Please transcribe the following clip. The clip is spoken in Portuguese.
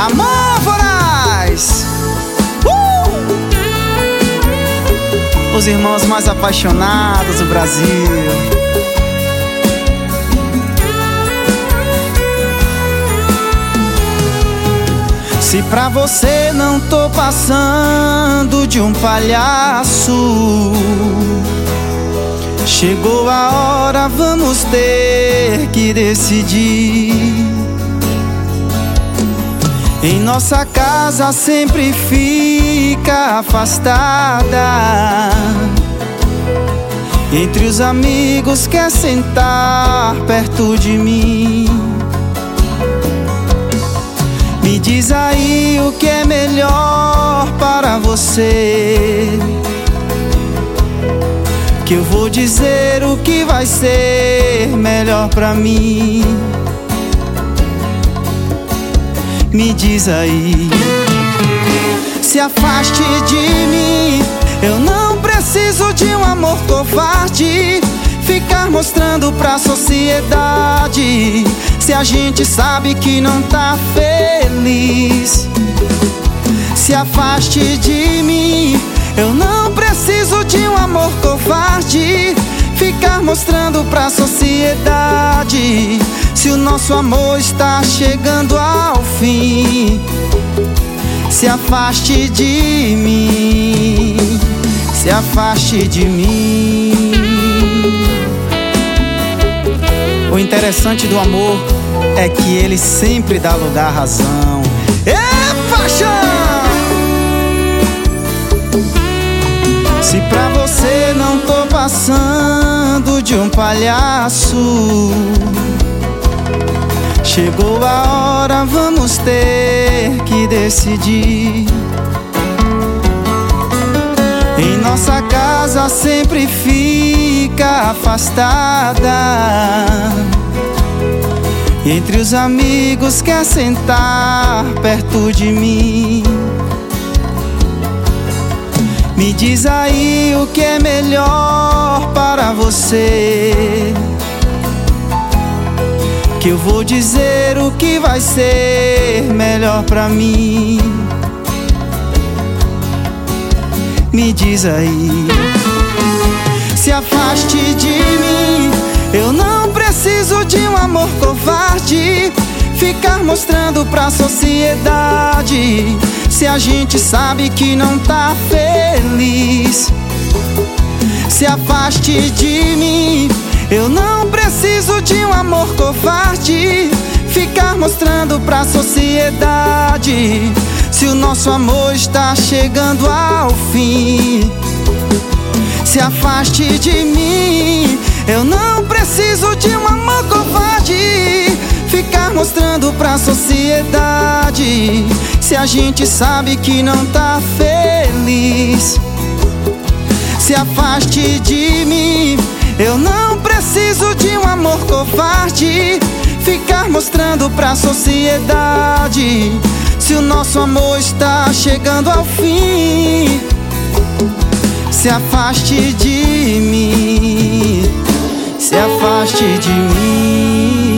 Amóvoras! Os irmãos mais apaixonados do Brasil. Se pra você não tô passando de um palhaço, chegou a hora, vamos ter que decidir. Em nossa casa sempre fica afastada, entre os amigos quer sentar perto de mim. Me diz aí o que é melhor para você, que eu vou dizer o que vai ser melhor pra mim. Me diz aí. Se afaste de mim, eu não preciso de um amor covarde, ficar mostrando pra sociedade, se a gente sabe que não tá feliz. Se afaste de mim, eu não preciso de um amor covarde, ficar mostrando pra sociedade, se o nosso amor está chegando ao fim. Se afaste de mim, se afaste de mim. O interessante do amor é que ele sempre dá lugar à razão. É paixão! Se pra você não tô passando de um palhaço, chegou a hora, vamos ter que decidir. Em nossa casa sempre fica afastada, entre os amigos quer sentar perto de mim. Me diz aí o que é melhor para você, que eu vou dizer o que vai ser melhor pra mim. Me diz aí. Se afaste de mim, eu não preciso de um amor covarde, ficar mostrando pra sociedade, se a gente sabe que não tá feliz. Se afaste de mim, eu não preciso de um amor covarde, ficar mostrando pra sociedade, se o nosso amor está chegando ao fim. Se afaste de mim, eu não preciso de um amor covarde, ficar mostrando pra sociedade, se a gente sabe que não tá feliz. Se afaste de mim, eu não preciso de um amor covarde, ficar mostrando pra sociedade, se o nosso amor está chegando ao fim. Se afaste de mim, se afaste de mim.